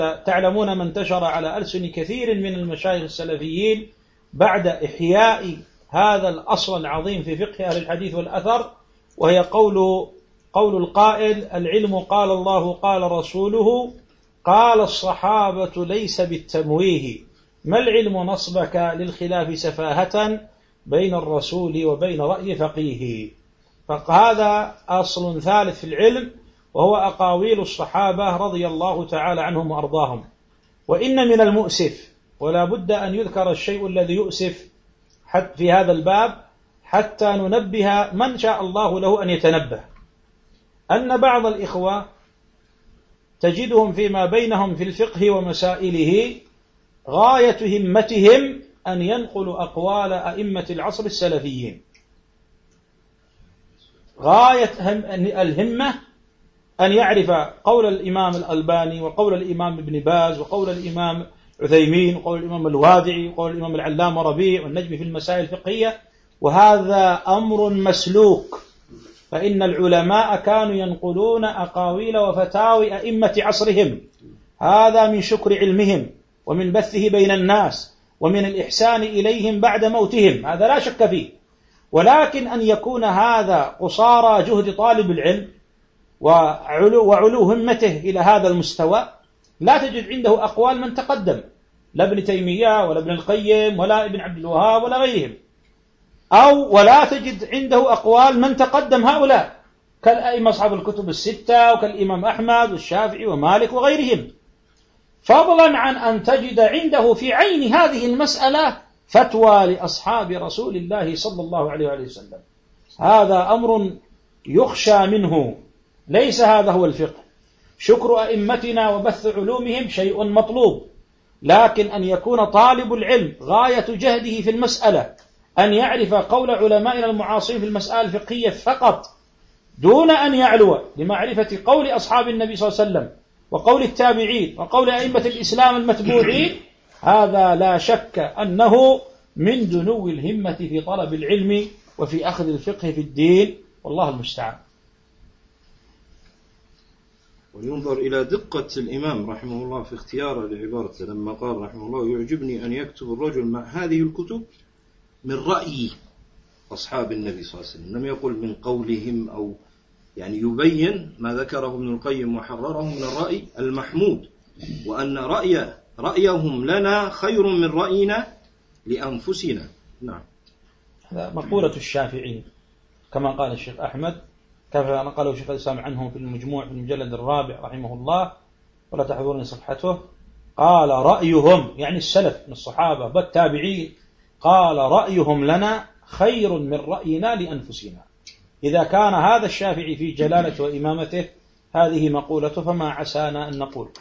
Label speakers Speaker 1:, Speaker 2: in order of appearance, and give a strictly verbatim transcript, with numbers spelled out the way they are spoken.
Speaker 1: تعلمون ما انتشر على ألسن كثير من المشايخ السلفيين بعد إحياء هذا الأصل العظيم في فقه أهل الحديث والأثر، وهي قول قول القائل: العلم قال الله قال رسوله قال الصحابة ليس بالتمويه، ما العلم نصبك للخلاف سفاهة بين الرسول وبين رأي فقيه. فهذا أصل ثالث في العلم، وهو أقاويل الصحابة رضي الله تعالى عنهم وأرضاهم. وإن من المؤسف، ولا بد أن يذكر الشيء الذي يؤسف في هذا الباب حتى ننبه من شاء الله له أن يتنبه، أن بعض الإخوة تجدهم فيما بينهم في الفقه ومسائله غاية همتهم أن ينقلوا أقوال أئمة العصر السلفيين، غاية الهمة أن يعرف قول الإمام الألباني وقول الإمام ابن باز وقول الإمام عثيمين وقول الإمام الوادعي وقول الإمام العلامة ربيع والنجمي في المسائل الفقهية، وهذا أمر مسلوك، فإن العلماء كانوا ينقلون أقاويل وفتاوي أئمة عصرهم، هذا من شكر علمهم ومن بثه بين الناس ومن الإحسان إليهم بعد موتهم، هذا لا شك فيه. ولكن أن يكون هذا قصارى جهد طالب العلم وعلو, وعلو همته إلى هذا المستوى، لا تجد عنده أقوال من تقدم، لا ابن تيمية ولا ابن القيم ولا ابن عبد الوهاب ولا غيرهم، أو ولا تجد عنده أقوال من تقدم هؤلاء كالأئمة أصحاب الكتب الستة وكالإمام أحمد والشافعي ومالك وغيرهم، فضلا عن أن تجد عنده في عين هذه المسألة فتوى لأصحاب رسول الله صلى الله عليه وسلم. هذا أمر يخشى منه، ليس هذا هو الفقه. شكر أئمتنا وبث علومهم شيء مطلوب، لكن أن يكون طالب العلم غاية جهده في المسألة أن يعرف قول علمائنا المعاصرين في المسألة الفقهية فقط، دون أن يعلو لمعرفة قول أصحاب النبي صلى الله عليه وسلم وقول التابعين وقول أئمة الإسلام المتبوعين، هذا لا شك أنه من دنو الهمة في طلب العلم وفي أخذ الفقه في الدين، والله المستعان.
Speaker 2: وينظر إلى دقة الإمام رحمه الله في اختياره لعبارته لما قال رحمه الله: يعجبني أن يكتب الرجل مع هذه الكتب من رأي أصحاب النبي صلى الله عليه وسلم، لم يقل من قولهم، أو يعني يبين ما ذكره ابن القيم وحرره من الرأي المحمود، وأن رأي رأيهم لنا خير من رأينا لأنفسنا. نعم،
Speaker 1: هذا مقولة الشافعي كما قال الشيخ أحمد، كما نقله الشيخ الإسلام عنه في المجموع في المجلد الرابع رحمه الله، ولا تحضرني صفحته، قال رأيهم يعني السلف من الصحابة والتابعين، قال رأيهم لنا خير من رأينا لأنفسنا. إذا كان هذا الشافعي في جلالته وإمامته هذه مقولته، فما عسانا أن نقول